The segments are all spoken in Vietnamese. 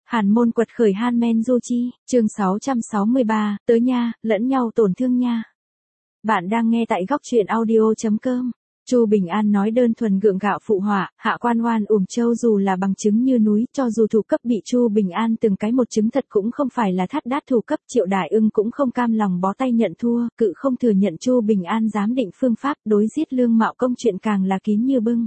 Hàn môn quật khởi Han Men Du Chi, chương 663, tới nha, lẫn nhau tổn thương nha. Bạn đang nghe tại góc truyện audio.com. Chu Bình An nói đơn thuần gượng gạo phụ họa, Hạ Quan oan châu dù là bằng chứng như núi, cho dù thủ cấp bị Chu Bình An từng cái một chứng thật cũng không phải là thắt đát thủ cấp. Triệu Đại Ưng cũng không cam lòng bó tay nhận thua, cự không thừa nhận Chu Bình An giám định phương pháp đối giết Lương Mạo Công chuyện càng là kín như bưng.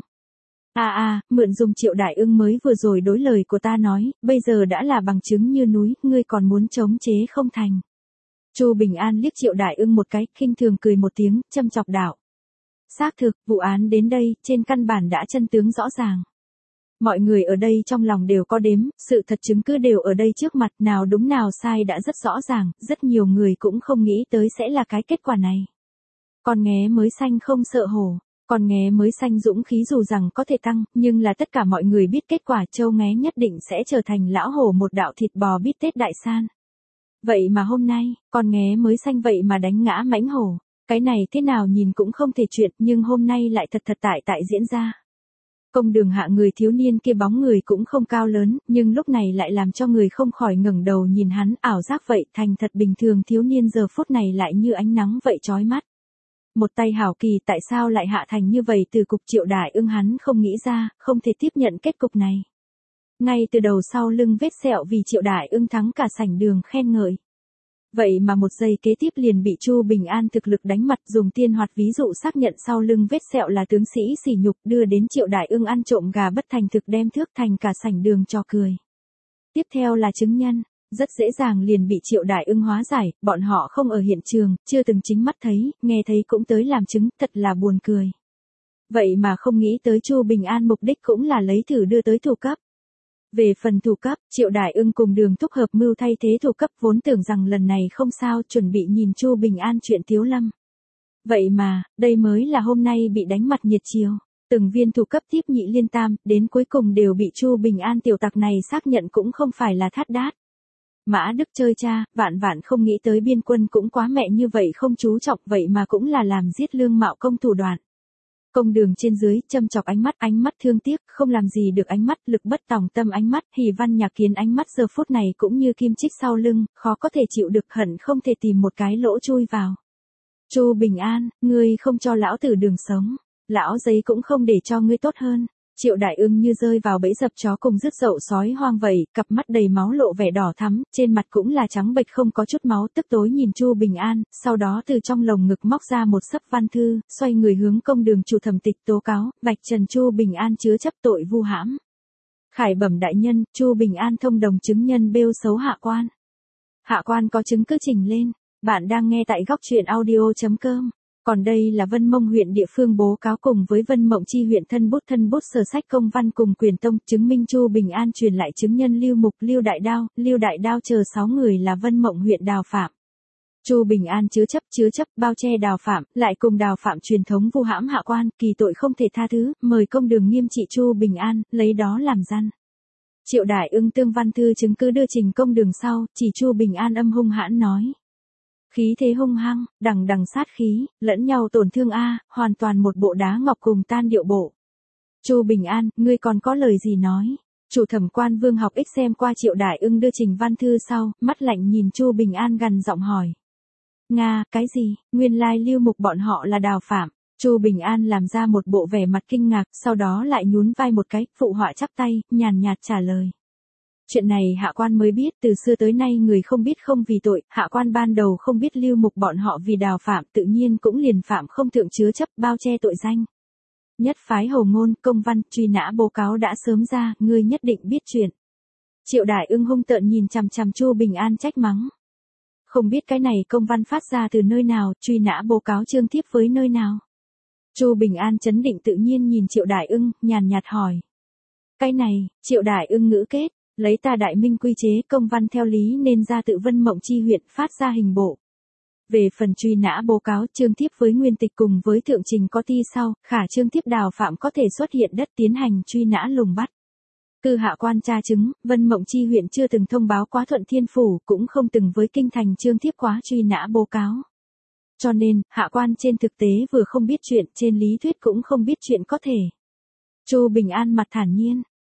Mượn dùng Triệu Đại Ưng mới vừa rồi đối lời của ta nói, bây giờ đã là bằng chứng như núi, ngươi còn muốn chống chế không thành. Chu Bình An liếc Triệu Đại Ưng một cái, khinh thường cười một tiếng, châm chọc đạo. Xác thực, vụ án đến đây, trên căn bản đã chân tướng rõ ràng. Mọi người ở đây trong lòng đều có đếm, sự thật chứng cứ đều ở đây trước mặt, nào đúng nào sai đã rất rõ ràng, rất nhiều người cũng không nghĩ tới sẽ là cái kết quả này. Con nghé mới xanh không sợ hổ. Con nghé mới xanh dũng khí dù rằng có thể tăng, nhưng là tất cả mọi người biết kết quả châu nghé nhất định sẽ trở thành lão hổ một đạo thịt bò bít tết đại san. Vậy mà hôm nay, con nghé mới xanh vậy mà đánh ngã mãnh hổ. Cái này thế nào nhìn cũng không thể chuyện, nhưng hôm nay lại thật tại diễn ra. Công đường hạ người thiếu niên kia bóng người cũng không cao lớn, nhưng lúc này lại làm cho người không khỏi ngẩng đầu nhìn hắn, ảo giác vậy, thành thật bình thường thiếu niên giờ phút này lại như ánh nắng vậy chói mắt. Một tay hảo kỳ tại sao lại hạ thành như vậy từ cục Triệu Đại Ưng hắn không nghĩ ra, không thể tiếp nhận kết cục này. Ngay từ đầu sau lưng vết sẹo vì Triệu Đại Ưng thắng cả sảnh đường khen ngợi. Vậy mà một giây kế tiếp liền bị Chu Bình An thực lực đánh mặt dùng tiên hoạt ví dụ xác nhận sau lưng vết sẹo là tướng sĩ sỉ nhục đưa đến Triệu Đại Ưng ăn trộm gà bất thành thực đem thước thành cả sảnh đường cho cười. Tiếp theo là chứng nhân. Rất dễ dàng liền bị Triệu Đại Ưng hóa giải, bọn họ không ở hiện trường, chưa từng chính mắt thấy, nghe thấy cũng tới làm chứng, thật là buồn cười. Vậy mà không nghĩ tới Chu Bình An mục đích cũng là lấy thử đưa tới thủ cấp. Về phần thủ cấp, Triệu Đại Ưng cùng Đường Thúc hợp mưu thay thế thủ cấp vốn tưởng rằng lần này không sao chuẩn bị nhìn Chu Bình An chuyện Tiếu Lâm. Vậy mà, đây mới là hôm nay bị đánh mặt nhiệt chiều. Từng viên thủ cấp tiếp nhị liên tam, đến cuối cùng đều bị Chu Bình An tiểu tặc này xác nhận cũng không phải là thắt đát. Mã Đức chơi cha, vạn không nghĩ tới biên quân cũng quá mẹ như vậy không chú trọng vậy mà cũng là làm giết Lương Mạo Công thủ đoạn. Công đường trên dưới, châm chọc ánh mắt thương tiếc, không làm gì được ánh mắt, lực bất tòng tâm ánh mắt, Hỉ Văn Nhạc Kiến ánh mắt giờ phút này cũng như kim chích sau lưng, khó có thể chịu được hận không thể tìm một cái lỗ chui vào. Chu Bình An, ngươi không cho lão tử đường sống, lão giấy cũng không để cho ngươi tốt hơn. Triệu Đại Ưng như rơi vào bẫy dập chó cùng rứt dậu sói hoang vậy, cặp mắt đầy máu lộ vẻ đỏ thắm, trên mặt cũng là trắng bệch không có chút máu, tức tối nhìn Chu Bình An, sau đó từ trong lồng ngực móc ra một xấp văn thư, xoay người hướng công đường chủ thẩm tịch tố cáo, vạch trần Chu Bình An chứa chấp tội vu hãm. Khải bẩm đại nhân, Chu Bình An thông đồng chứng nhân bêu xấu Hạ Quan. Hạ Quan có chứng cứ trình lên, bạn đang nghe tại góc truyện audio.com. Còn đây là Vân Mông huyện địa phương bố cáo cùng với Vân Mộng Chi huyện thân bút sở sách công văn cùng quyền tông chứng minh Chu Bình An truyền lại chứng nhân Lưu Mục, Lưu Đại Đao chờ 6 người là Vân Mộng huyện đào phạm. Chu Bình An chứa chấp bao che đào phạm, lại cùng đào phạm truyền thống vu hãm Hạ Quan, kỳ tội không thể tha thứ, mời công đường nghiêm trị Chu Bình An, lấy đó làm răn. Triệu Đại Ưng tương văn thư chứng cứ đưa trình công đường sau, chỉ Chu Bình An âm hung hãn nói. Khí thế hung hăng, đằng sát khí, lẫn nhau tổn thương hoàn toàn một bộ đá ngọc cùng tan điệu bộ. Chu Bình An, ngươi còn có lời gì nói? Chủ thẩm quan Vương Học Ích xem qua Triệu Đại Ưng đưa trình văn thư sau, mắt lạnh nhìn Chu Bình An gằn giọng hỏi. Nga, cái gì? Nguyên lai Lưu Mục bọn họ là đào phạm. Chu Bình An làm ra một bộ vẻ mặt kinh ngạc, sau đó lại nhún vai một cái, phụ họa chắp tay, nhàn nhạt trả lời. Chuyện này Hạ Quan mới biết, từ xưa tới nay người không biết không vì tội, Hạ Quan ban đầu không biết Lưu Mục bọn họ vì đào phạm tự nhiên cũng liền phạm không thượng chứa chấp bao che tội danh. Nhất phái hầu ngôn, công văn, truy nã báo cáo đã sớm ra, ngươi nhất định biết chuyện. Triệu Đại Ưng hung tợn nhìn chằm chằm Chu Bình An trách mắng. Không biết cái này công văn phát ra từ nơi nào, truy nã báo cáo trương thiếp với nơi nào. Chu Bình An trấn định tự nhiên nhìn Triệu Đại Ưng, nhàn nhạt hỏi. Cái này, Triệu Đại Ưng ngữ kết. Lấy ta Đại Minh quy chế công văn theo lý nên ra tự Vân Mộng Chi huyện phát ra hình bộ. Về phần truy nã báo cáo trương thiếp với nguyên tịch cùng với thượng trình có thi sau, khả trương thiếp đào phạm có thể xuất hiện đất tiến hành truy nã lùng bắt. Cư Hạ Quan tra chứng, Vân Mộng Chi huyện chưa từng thông báo quá Thuận Thiên Phủ, cũng không từng với kinh thành trương thiếp quá truy nã báo cáo. Cho nên, Hạ Quan trên thực tế vừa không biết chuyện, trên lý thuyết cũng không biết chuyện có thể. Chu Bình An mặt thản nhiên.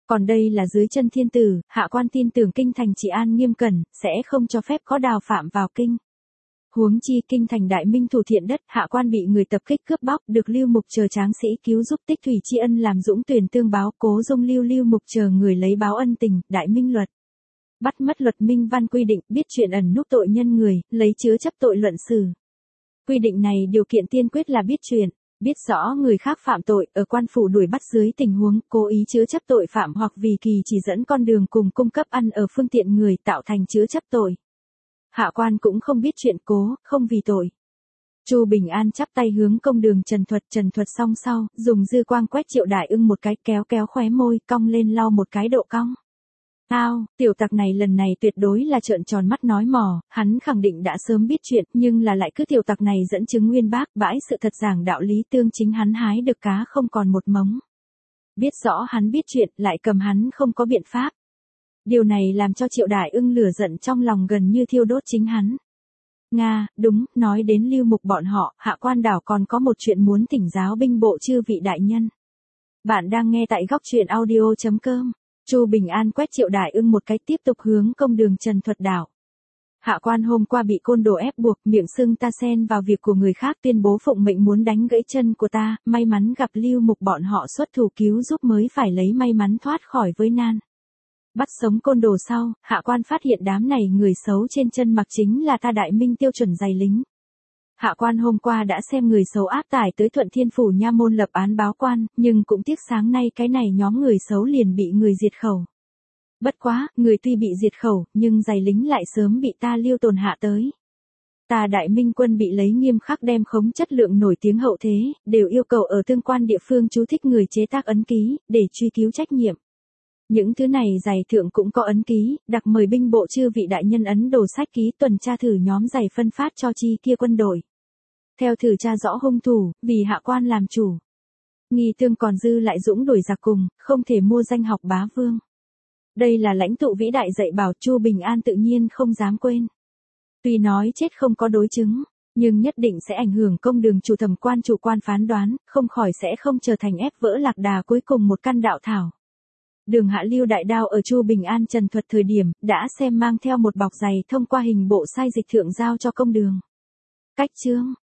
Còn đây là dưới chân thiên tử, hạ quan tin tưởng kinh thành trị an nghiêm cẩn, sẽ không cho phép có đào phạm vào kinh. Huống chi kinh thành đại minh thủ thiện đất, hạ quan bị người tập kích cướp bóc, được Lưu Mục chờ tráng sĩ cứu giúp tích thủy tri ân làm dũng tuyển tương báo, cố dung Lưu Mục chờ người lấy báo ân tình, đại minh luật. Bắt mất luật minh văn quy định, biết chuyện ẩn núp tội nhân người, lấy chứa chấp tội luận xử. Quy định này điều kiện tiên quyết là biết chuyện, biết rõ người khác phạm tội, ở quan phủ đuổi bắt dưới tình huống cố ý chứa chấp tội phạm hoặc vì kỳ chỉ dẫn con đường cùng cung cấp ăn ở phương tiện người tạo thành chứa chấp tội. Hạ quan cũng không biết chuyện cố, không vì tội. Chu Bình An chắp tay hướng công đường trần thuật xong sau, dùng dư quang quét Triệu Đại Ưng một cái, kéo khóe môi, cong lên lau một cái độ cong. Tiểu tặc này lần này tuyệt đối là trợn tròn mắt nói mò, hắn khẳng định đã sớm biết chuyện, nhưng là lại cứ tiểu tặc này dẫn chứng nguyên bác, bãi sự thật giảng đạo lý tương chính hắn hái được cá không còn một mống. Biết rõ hắn biết chuyện, lại cầm hắn không có biện pháp. Điều này làm cho Triệu Đại Ưng lửa giận trong lòng gần như thiêu đốt chính hắn. Nga, đúng, nói đến Lưu Mục bọn họ, hạ quan đảo còn có một chuyện muốn thỉnh giáo binh bộ chư vị đại nhân. Bạn đang nghe tại góc truyện audio.com. Chu Bình An quét Triệu Đại Ưng một cái tiếp tục hướng công đường trần thuật đảo. Hạ quan hôm qua bị côn đồ ép buộc, miệng xưng ta xen vào việc của người khác, tuyên bố phụng mệnh muốn đánh gãy chân của ta, may mắn gặp Lưu Mục bọn họ xuất thủ cứu giúp mới phải lấy may mắn thoát khỏi với nan. Bắt sống côn đồ sau, hạ quan phát hiện đám này người xấu trên chân mặc chính là ta đại minh tiêu chuẩn giày lính. Hạ quan hôm qua đã xem người xấu áp tải tới Thuận Thiên Phủ nha môn lập án báo quan, nhưng cũng tiếc sáng nay cái này nhóm người xấu liền bị người diệt khẩu. Bất quá, người tuy bị diệt khẩu, nhưng giày lính lại sớm bị ta Lưu Tồn hạ tới. Ta đại minh quân bị lấy nghiêm khắc đem khống chất lượng nổi tiếng hậu thế, đều yêu cầu ở tương quan địa phương chú thích người chế tác ấn ký, để truy cứu trách nhiệm. Những thứ này giày thượng cũng có ấn ký, đặc mời binh bộ chư vị đại nhân ấn đồ sách ký tuần tra thử nhóm giày phân phát cho chi kia quân đội. Theo thử tra rõ hung thủ, vì hạ quan làm chủ. Nghi tương còn dư lại dũng đuổi giặc cùng, không thể mua danh học bá vương. Đây là lãnh tụ vĩ đại dạy bảo, Chu Bình An tự nhiên không dám quên. Tuy nói chết không có đối chứng, nhưng nhất định sẽ ảnh hưởng công đường chủ quan phán đoán, không khỏi sẽ không trở thành ép vỡ lạc đà cuối cùng một căn đạo thảo. Đường hạ lưu đại đao ở Chu Bình An trần thuật thời điểm, đã xem mang theo một bọc giày thông qua hình bộ sai dịch thượng giao cho công đường. Cách chương,